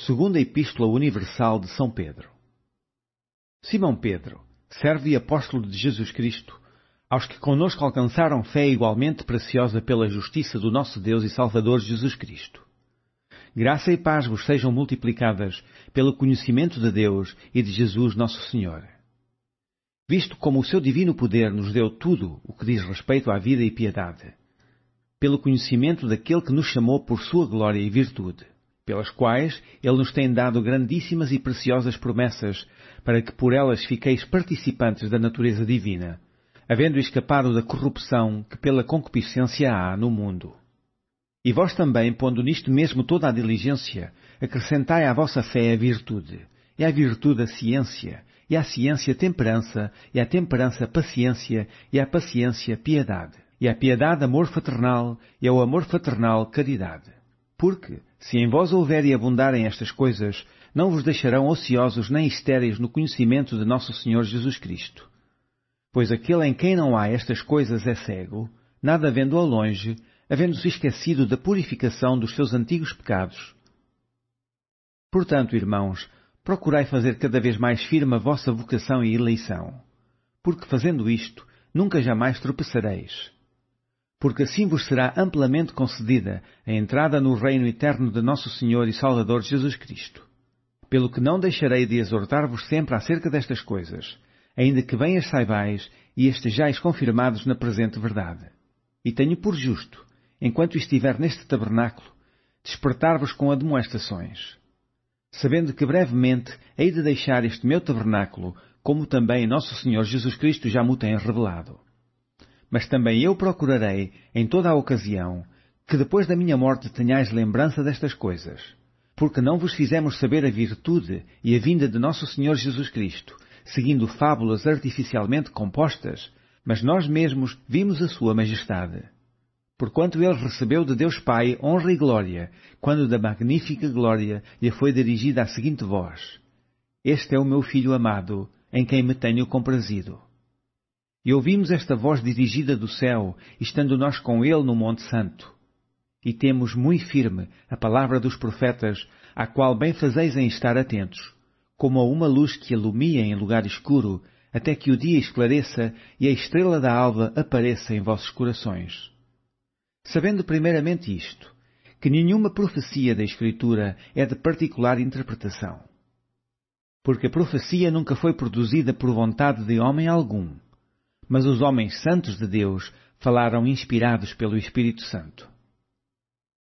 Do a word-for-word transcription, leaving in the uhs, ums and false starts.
Segunda Epístola Universal de São Pedro. Simão Pedro, servo e apóstolo de Jesus Cristo, aos que conosco alcançaram fé igualmente preciosa pela justiça do nosso Deus e Salvador Jesus Cristo. Graça e paz vos sejam multiplicadas pelo conhecimento de Deus e de Jesus nosso Senhor. Visto como o seu divino poder nos deu tudo o que diz respeito à vida e piedade, pelo conhecimento daquele que nos chamou por sua glória e virtude, pelas quais Ele nos tem dado grandíssimas e preciosas promessas, para que por elas fiqueis participantes da natureza divina, havendo escapado da corrupção que pela concupiscência há no mundo. E vós também, pondo nisto mesmo toda a diligência, acrescentai à vossa fé a virtude, e à virtude a ciência, e à ciência temperança, e à temperança paciência, e à paciência piedade, e à piedade amor fraternal, e ao amor fraternal caridade. Porque, se em vós houver e abundarem estas coisas, não vos deixarão ociosos nem estéreis no conhecimento de nosso Senhor Jesus Cristo. Pois aquele em quem não há estas coisas é cego, nada vendo ao longe, havendo-se esquecido da purificação dos seus antigos pecados. Portanto, irmãos, procurai fazer cada vez mais firme a vossa vocação e eleição, porque fazendo isto, nunca jamais tropeçareis. Porque assim vos será amplamente concedida a entrada no reino eterno de nosso Senhor e Salvador Jesus Cristo. Pelo que não deixarei de exortar-vos sempre acerca destas coisas, ainda que bem as saibais e estejais confirmados na presente verdade. E tenho por justo, enquanto estiver neste tabernáculo, despertar-vos com admoestações, sabendo que brevemente hei de deixar este meu tabernáculo, como também nosso Senhor Jesus Cristo já me tem revelado. Mas também eu procurarei, em toda a ocasião, que depois da minha morte tenhais lembrança destas coisas, porque não vos fizemos saber a virtude e a vinda de nosso Senhor Jesus Cristo, seguindo fábulas artificialmente compostas, mas nós mesmos vimos a sua majestade. Porquanto ele recebeu de Deus Pai honra e glória, quando da magnífica glória lhe foi dirigida a seguinte voz: Este é o meu Filho amado, em quem me tenho comprazido. E ouvimos esta voz dirigida do céu, estando nós com ele no Monte Santo. E temos muito firme a palavra dos profetas, à qual bem fazeis em estar atentos, como a uma luz que alumia em lugar escuro, até que o dia esclareça e a estrela da alva apareça em vossos corações. Sabendo primeiramente isto, que nenhuma profecia da Escritura é de particular interpretação. Porque a profecia nunca foi produzida por vontade de homem algum, mas os homens santos de Deus falaram inspirados pelo Espírito Santo.